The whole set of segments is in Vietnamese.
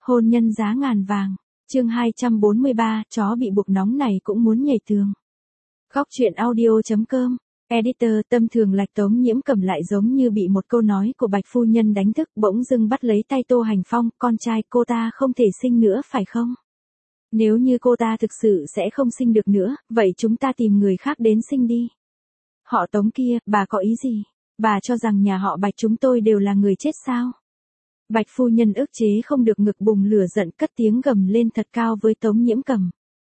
Hôn nhân giá ngàn vàng. Chương 243, chó bị buộc nóng này cũng muốn nhảy tường. Góc truyện audio.com. Editor. Tâm thường Lạch Tống Nhiễm Cầm lại giống như bị một câu nói của Bạch phu nhân đánh thức, bỗng dưng bắt lấy tay Tô Hành Phong. Con trai cô ta không thể sinh nữa phải không? Nếu như cô ta thực sự sẽ không sinh được nữa, vậy chúng ta tìm người khác đến sinh đi. Họ Tống kia, bà có ý gì? Bà cho rằng nhà họ Bạch chúng tôi đều là người chết sao? Bạch phu nhân ức chế không được, ngực bùng lửa giận, cất tiếng gầm lên thật cao với Tống Nhiễm Cầm.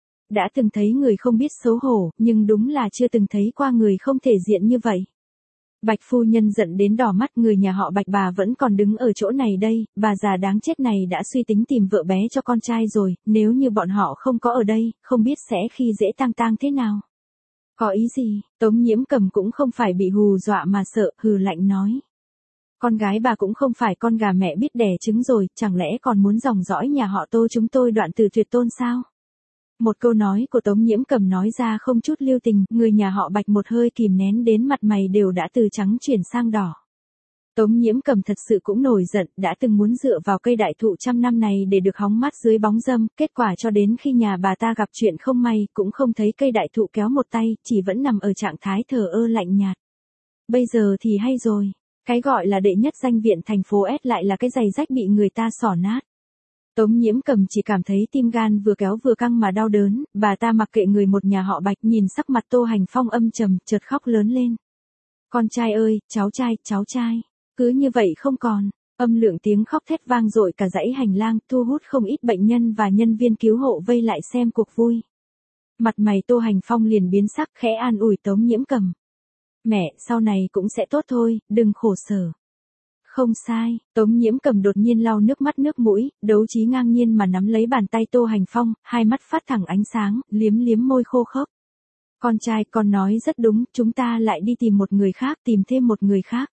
Đã từng thấy người không biết xấu hổ, nhưng đúng là chưa từng thấy qua người không thể diện như vậy. Bạch phu nhân giận đến đỏ mắt, người nhà họ Bạch bà vẫn còn đứng ở chỗ này đây, bà già đáng chết này đã suy tính tìm vợ bé cho con trai rồi, nếu như bọn họ không có ở đây, không biết sẽ khi dễ tang tang thế nào. Có ý gì? Tống Nhiễm Cầm cũng không phải bị hù dọa mà sợ, hừ lạnh nói. Con gái bà cũng không phải con gà mẹ biết đẻ trứng rồi, chẳng lẽ còn muốn dòng dõi nhà họ Tô chúng tôi đoạn từ tuyệt tôn sao? Một câu nói của Tống Nhiễm Cầm nói ra không chút lưu tình, người nhà họ Bạch một hơi kìm nén đến mặt mày đều đã từ trắng chuyển sang đỏ. Tống Nhiễm Cầm thật sự cũng nổi giận, đã từng muốn dựa vào cây đại thụ trăm năm này để được hóng mát dưới bóng râm, kết quả cho đến khi nhà bà ta gặp chuyện không may, cũng không thấy cây đại thụ kéo một tay, chỉ vẫn nằm ở trạng thái thờ ơ lạnh nhạt. Bây giờ thì hay rồi, cái gọi là đệ nhất danh viện thành phố S lại là cái giày rách bị người ta xỏ nát. Tống Nhiễm Cầm chỉ cảm thấy tim gan vừa kéo vừa căng mà đau đớn, bà ta mặc kệ người một nhà họ Bạch, nhìn sắc mặt Tô Hành Phong âm trầm, chợt khóc lớn lên. Con trai ơi, cháu trai, cứ như vậy không còn. Âm lượng tiếng khóc thét vang dội cả dãy hành lang, thu hút không ít bệnh nhân và nhân viên cứu hộ vây lại xem cuộc vui. Mặt mày Tô Hành Phong liền biến sắc, khẽ an ủi Tống Nhiễm Cầm. Mẹ, sau này cũng sẽ tốt thôi, đừng khổ sở. Không sai, Tống Nhiễm Cầm đột nhiên lau nước mắt nước mũi, đấu trí ngang nhiên mà nắm lấy bàn tay Tô Hành Phong, hai mắt phát thẳng ánh sáng, liếm liếm môi khô khốc. Con trai, con nói rất đúng, chúng ta lại đi tìm một người khác, tìm thêm một người khác.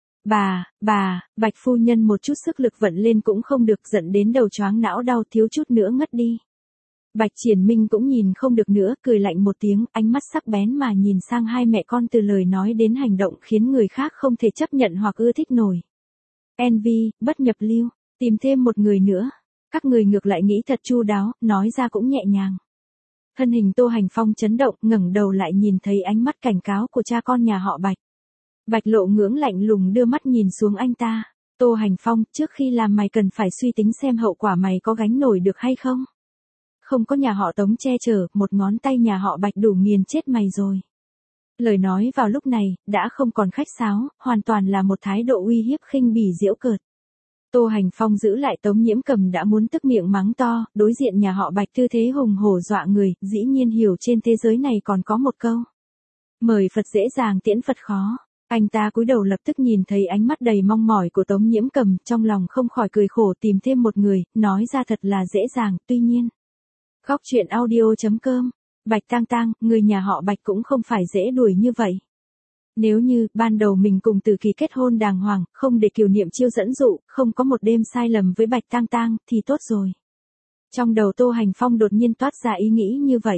Bà, Bạch phu nhân một chút sức lực vận lên cũng không được, giận đến đầu choáng não đau, thiếu chút nữa ngất đi. Bạch Triển Minh cũng nhìn không được nữa, cười lạnh một tiếng, ánh mắt sắc bén mà nhìn sang hai mẹ con, từ lời nói đến hành động khiến người khác không thể chấp nhận hoặc ưa thích nổi. Envy, bất nhập lưu, tìm thêm một người nữa. Các người ngược lại nghĩ thật chu đáo, nói ra cũng nhẹ nhàng. Thân hình Tô Hành Phong chấn động, ngẩng đầu lại nhìn thấy ánh mắt cảnh cáo của cha con nhà họ Bạch. Bạch Lộ ngưỡng lạnh lùng đưa mắt nhìn xuống anh ta. Tô Hành Phong, trước khi làm mày cần phải suy tính xem hậu quả mày có gánh nổi được hay không. Không có nhà họ Tống che chở, một ngón tay nhà họ Bạch đủ nghiền chết mày rồi. Lời nói vào lúc này, đã không còn khách sáo, hoàn toàn là một thái độ uy hiếp khinh bỉ giễu cợt. Tô Hành Phong giữ lại Tống Nhiễm Cầm đã muốn tức miệng mắng to, đối diện nhà họ Bạch tư thế hùng hổ dọa người, dĩ nhiên hiểu trên thế giới này còn có một câu. Mời Phật dễ dàng tiễn Phật khó. Anh ta cúi đầu lập tức nhìn thấy ánh mắt đầy mong mỏi của Tống Nhiễm Cầm, trong lòng không khỏi cười khổ, tìm thêm một người, nói ra thật là dễ dàng, tuy nhiên. Góc truyện audio.com. Bạch Tang Tang, người nhà họ Bạch cũng không phải dễ đuổi như vậy. Nếu như, ban đầu mình cùng Từ Kỳ kết hôn đàng hoàng, không để Kiều Niệm Chiêu dẫn dụ, không có một đêm sai lầm với Bạch Tang Tang, thì tốt rồi. Trong đầu Tô Hành Phong đột nhiên toát ra ý nghĩ như vậy.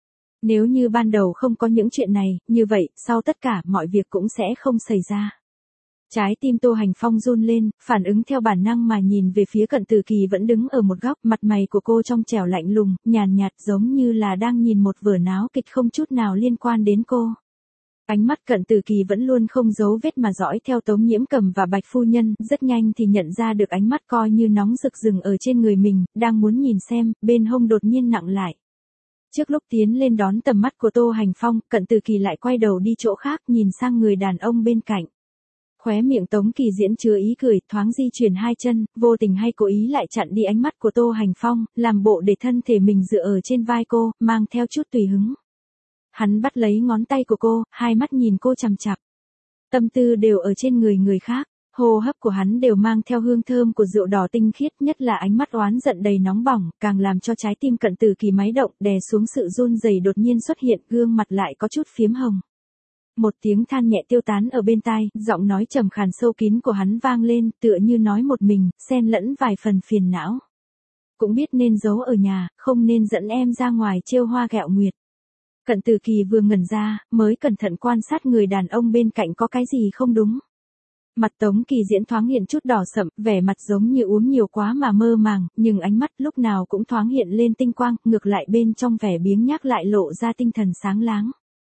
Nếu như ban đầu không có những chuyện này, như vậy, sau tất cả mọi việc cũng sẽ không xảy ra. Trái tim Tô Hành Phong run lên, phản ứng theo bản năng mà nhìn về phía Cận Từ Kỳ vẫn đứng ở một góc, mặt mày của cô trong trẻo lạnh lùng, nhàn nhạt giống như là đang nhìn một vở náo kịch không chút nào liên quan đến cô. Ánh mắt Cận Từ Kỳ vẫn luôn không giấu vết mà dõi theo Tống Nhiễm Cầm và Bạch phu nhân, rất nhanh thì nhận ra được ánh mắt coi như nóng rực rừng ở trên người mình, đang muốn nhìn xem, bên hông đột nhiên nặng lại. Trước lúc tiến lên đón tầm mắt của Tô Hành Phong, Cận Từ Kỳ lại quay đầu đi chỗ khác, nhìn sang người đàn ông bên cạnh. Khóe miệng Tống Kỳ Diễn chứa ý cười, thoáng di chuyển hai chân, vô tình hay cố ý lại chặn đi ánh mắt của Tô Hành Phong, làm bộ để thân thể mình dựa ở trên vai cô, mang theo chút tùy hứng. Hắn bắt lấy ngón tay của cô, hai mắt nhìn cô chằm chằm. Tâm tư đều ở trên người khác, hô hấp của hắn đều mang theo hương thơm của rượu đỏ tinh khiết, nhất là ánh mắt oán giận đầy nóng bỏng, càng làm cho trái tim Cận Từ Kỳ máy động, đè xuống sự run rẩy đột nhiên xuất hiện, gương mặt lại có chút phiếm hồng. Một tiếng than nhẹ tiêu tán ở bên tai, giọng nói trầm khàn sâu kín của hắn vang lên, tựa như nói một mình, xen lẫn vài phần phiền não. Cũng biết nên giấu ở nhà, không nên dẫn em ra ngoài trêu hoa ghẹo nguyệt. Cận Từ Kỳ vừa ngẩn ra, mới cẩn thận quan sát người đàn ông bên cạnh có cái gì không đúng. Mặt Tống Kỳ Diễn thoáng hiện chút đỏ sậm, vẻ mặt giống như uống nhiều quá mà mơ màng, nhưng ánh mắt lúc nào cũng thoáng hiện lên tinh quang, ngược lại bên trong vẻ biếng nhác lại lộ ra tinh thần sáng láng.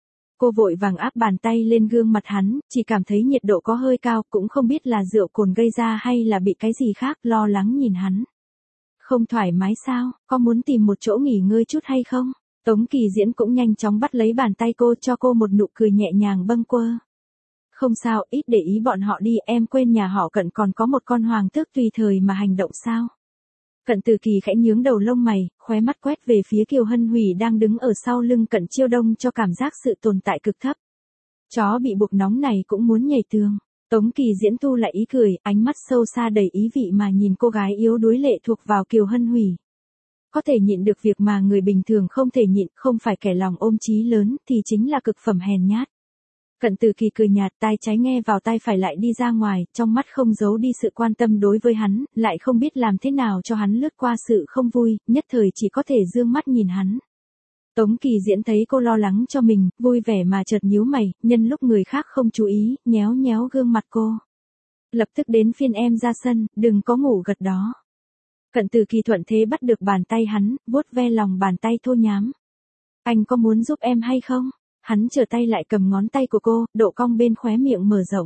Cô vội vàng áp bàn tay lên gương mặt hắn, chỉ cảm thấy nhiệt độ có hơi cao, cũng không biết là rượu cồn gây ra hay là bị cái gì khác, lo lắng nhìn hắn. Không thoải mái sao, có muốn tìm một chỗ nghỉ ngơi chút hay không? Tống Kỳ Diễn cũng nhanh chóng bắt lấy bàn tay cô, cho cô một nụ cười nhẹ nhàng bâng quơ. Không sao, ít để ý bọn họ đi, em quên nhà họ Cận còn có một con hoàng tước tùy thời mà hành động sao? Cận Từ Kỳ khẽ nhướng đầu lông mày, khóe mắt quét về phía Kiều Hân Hủy đang đứng ở sau lưng Cận Chiêu Đông cho cảm giác sự tồn tại cực thấp. Chó bị buộc nóng này cũng muốn nhảy tường. Tống Kỳ Diễn tu lại ý cười, ánh mắt sâu xa đầy ý vị mà nhìn cô gái yếu đuối lệ thuộc vào Kiều Hân Hủy. Có thể nhịn được việc mà người bình thường không thể nhịn, không phải kẻ lòng ôm chí lớn, thì chính là cực phẩm hèn nhát. Cận Từ Kỳ cười nhạt, tai trái nghe vào tai phải lại đi ra ngoài, trong mắt không giấu đi sự quan tâm đối với hắn, lại không biết làm thế nào cho hắn lướt qua sự không vui, nhất thời chỉ có thể dương mắt nhìn hắn. Tống Kỳ Diễn thấy cô lo lắng cho mình, vui vẻ mà chợt nhíu mày, nhân lúc người khác không chú ý, nhéo nhéo gương mặt cô. Lập tức đến phiên em ra sân, đừng có ngủ gật đó. Cận Từ Kỳ thuận thế bắt được bàn tay hắn, vuốt ve lòng bàn tay thô nhám. Anh có muốn giúp em hay không? Hắn trở tay lại cầm ngón tay của cô, độ cong bên khóe miệng mở rộng.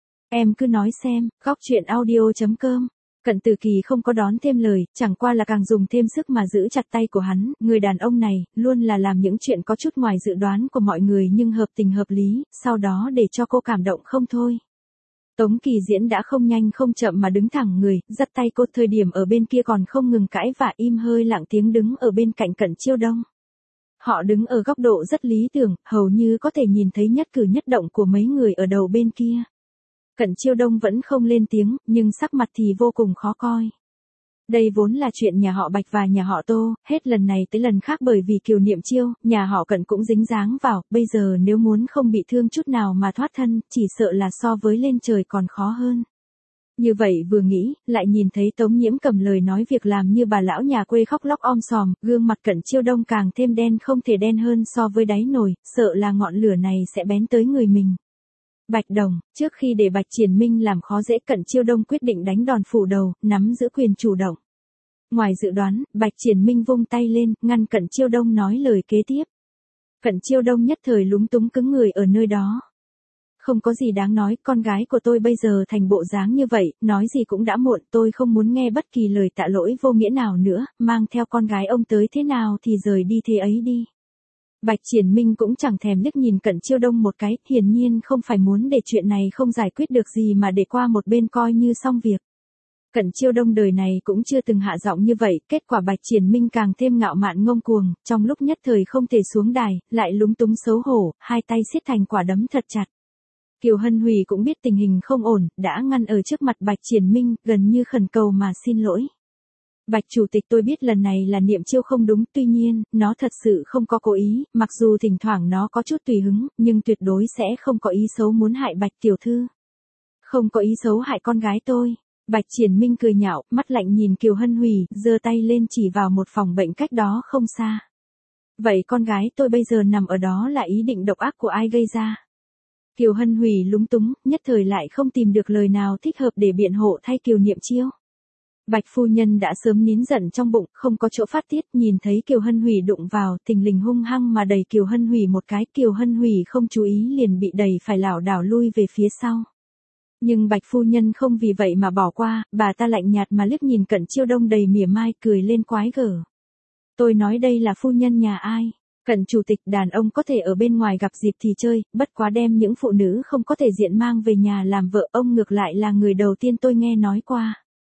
Em cứ nói xem, góc chuyện audio.com. Cận Từ Kỳ không có đón thêm lời, chẳng qua là càng dùng thêm sức mà giữ chặt tay của hắn, người đàn ông này, luôn là làm những chuyện có chút ngoài dự đoán của mọi người nhưng hợp tình hợp lý, sau đó để cho cô cảm động không thôi. Tống Kỳ Diễn đã không nhanh không chậm mà đứng thẳng người, dắt tay cô, thời điểm ở bên kia còn không ngừng cãi và im hơi lặng tiếng đứng ở bên cạnh Cận Chiêu Đông. Họ đứng ở góc độ rất lý tưởng, hầu như có thể nhìn thấy nhất cử nhất động của mấy người ở đầu bên kia. Cận Chiêu Đông vẫn không lên tiếng, nhưng sắc mặt thì vô cùng khó coi. Đây vốn là chuyện nhà họ Bạch và nhà họ Tô, hết lần này tới lần khác bởi vì Kiều Niệm Chiêu, nhà họ Cận cũng dính dáng vào, bây giờ nếu muốn không bị thương chút nào mà thoát thân, chỉ sợ là so với lên trời còn khó hơn. Như vậy vừa nghĩ, lại nhìn thấy Tống Nhiễm cầm lời nói việc làm như bà lão nhà quê khóc lóc om sòm, gương mặt Cận Chiêu Đông càng thêm đen không thể đen hơn so với đáy nồi, sợ là ngọn lửa này sẽ bén tới người mình. Bạch Đồng, trước khi để Bạch Triển Minh làm khó dễ, Cận Chiêu Đông quyết định đánh đòn phủ đầu, nắm giữ quyền chủ động. Ngoài dự đoán, Bạch Triển Minh vung tay lên, ngăn Cận Chiêu Đông nói lời kế tiếp. Cận Chiêu Đông nhất thời lúng túng cứng người ở nơi đó. Không có gì đáng nói, con gái của tôi bây giờ thành bộ dáng như vậy, nói gì cũng đã muộn, tôi không muốn nghe bất kỳ lời tạ lỗi vô nghĩa nào nữa, mang theo con gái ông tới thế nào thì rời đi thế ấy đi. Bạch Triển Minh cũng chẳng thèm liếc nhìn Cận Chiêu Đông một cái, hiển nhiên không phải muốn để chuyện này không giải quyết được gì mà để qua một bên coi như xong việc. Cận Chiêu Đông đời này cũng chưa từng hạ giọng như vậy, kết quả Bạch Triển Minh càng thêm ngạo mạn ngông cuồng, trong lúc nhất thời không thể xuống đài, lại lúng túng xấu hổ, hai tay siết thành quả đấm thật chặt. Kiều Hân Hủy cũng biết tình hình không ổn, đã ngăn ở trước mặt Bạch Triển Minh, gần như khẩn cầu mà xin lỗi. Bạch Chủ tịch, tôi biết lần này là Niệm Chiêu không đúng, tuy nhiên, nó thật sự không có cố ý, mặc dù thỉnh thoảng nó có chút tùy hứng, nhưng tuyệt đối sẽ không có ý xấu muốn hại Bạch Tiểu Thư. Không có ý xấu hại con gái tôi. Bạch Triển Minh cười nhạo, mắt lạnh nhìn Kiều Hân Hủy, giơ tay lên chỉ vào một phòng bệnh cách đó không xa. Vậy con gái tôi bây giờ nằm ở đó là ý định độc ác của ai gây ra? Kiều Hân Hủy lúng túng, nhất thời lại không tìm được lời nào thích hợp để biện hộ thay Kiều Niệm Chiêu. Bạch phu nhân đã sớm nín giận trong bụng, không có chỗ phát tiết, nhìn thấy Kiều Hân Hủy đụng vào, thình lình hung hăng mà đẩy Kiều Hân Hủy một cái, Kiều Hân Hủy không chú ý liền bị đẩy phải lảo đảo lui về phía sau. Nhưng Bạch phu nhân không vì vậy mà bỏ qua, bà ta lạnh nhạt mà liếc nhìn Cận Chiêu Đông đầy mỉa mai, cười lên quái gở. Tôi nói đây là phu nhân nhà ai? Cận chủ tịch, đàn ông có thể ở bên ngoài gặp dịp thì chơi, bất quá đem những phụ nữ không có thể diện mang về nhà làm vợ, ông ngược lại là người đầu tiên tôi nghe nói qua.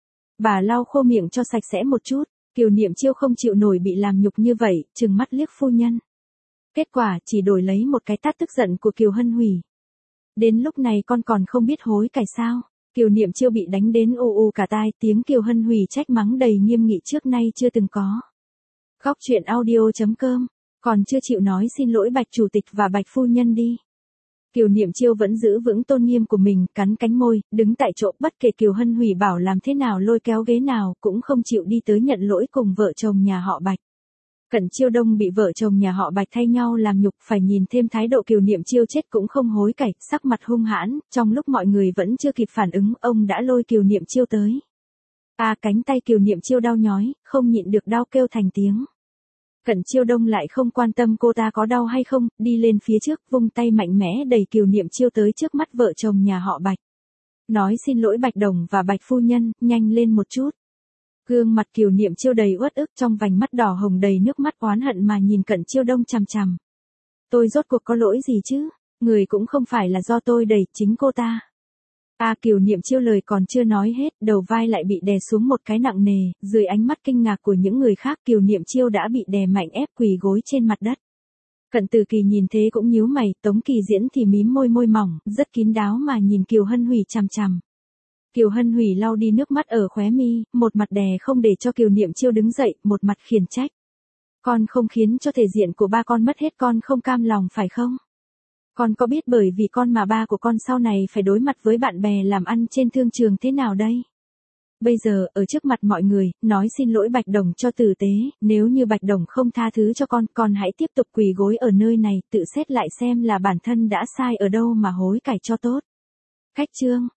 Bà lau khô miệng cho sạch sẽ một chút, Kiều Niệm Chiêu không chịu nổi bị làm nhục như vậy, trừng mắt liếc phu nhân. Kết quả chỉ đổi lấy một cái tát tức giận của Kiều Hân Hủy. Đến lúc này con còn không biết hối cải sao? Kiều Niệm Chiêu bị đánh đến u cả tai, tiếng Kiều Hân Hủy trách mắng đầy nghiêm nghị trước nay chưa từng có. Góc chuyện audio.com, còn chưa chịu nói xin lỗi Bạch Chủ tịch và Bạch phu nhân đi. Kiều Niệm Chiêu vẫn giữ vững tôn nghiêm của mình, cắn cánh môi, đứng tại chỗ, bất kể Kiều Hân Hủy bảo làm thế nào lôi kéo ghế nào, cũng không chịu đi tới nhận lỗi cùng vợ chồng nhà họ Bạch. Cận Chiêu Đông bị vợ chồng nhà họ Bạch thay nhau làm nhục, phải nhìn thêm thái độ Kiều Niệm Chiêu chết cũng không hối cải, sắc mặt hung hãn, trong lúc mọi người vẫn chưa kịp phản ứng, ông đã lôi Kiều Niệm Chiêu tới. Cánh tay Kiều Niệm Chiêu đau nhói, không nhịn được đau kêu thành tiếng. Cận Chiêu Đông lại không quan tâm cô ta có đau hay không, đi lên phía trước, vung tay mạnh mẽ đẩy Kiều Niệm Chiêu tới trước mắt vợ chồng nhà họ Bạch. Nói xin lỗi Bạch Đồng và Bạch phu nhân, nhanh lên một chút. Gương mặt Kiều Niệm Chiêu đầy uất ức, trong vành mắt đỏ hồng đầy nước mắt oán hận mà nhìn Cận Chiêu Đông chằm chằm. Tôi rốt cuộc có lỗi gì chứ? Người cũng không phải là do tôi đẩy, chính cô ta. Kiều Niệm Chiêu lời còn chưa nói hết, đầu vai lại bị đè xuống một cái nặng nề, dưới ánh mắt kinh ngạc của những người khác Kiều Niệm Chiêu đã bị đè mạnh ép quỳ gối trên mặt đất. Cận Từ Kỳ nhìn thế cũng nhíu mày, Tống Kỳ Diễn thì mím môi mỏng, rất kín đáo mà nhìn Kiều Hân Hủy chằm chằm. Kiều Hân Hủy lau đi nước mắt ở khóe mi, một mặt đè không để cho Kiều Niệm Chiêu đứng dậy, một mặt khiển trách. Con không khiến cho thể diện của ba con mất hết, con không cam lòng phải không? Con có biết bởi vì con mà ba của con sau này phải đối mặt với bạn bè làm ăn trên thương trường thế nào đây? Bây giờ, ở trước mặt mọi người, nói xin lỗi Bạch Đồng cho tử tế, nếu như Bạch Đồng không tha thứ cho con hãy tiếp tục quỳ gối ở nơi này, tự xét lại xem là bản thân đã sai ở đâu mà hối cải cho tốt. Khách trương.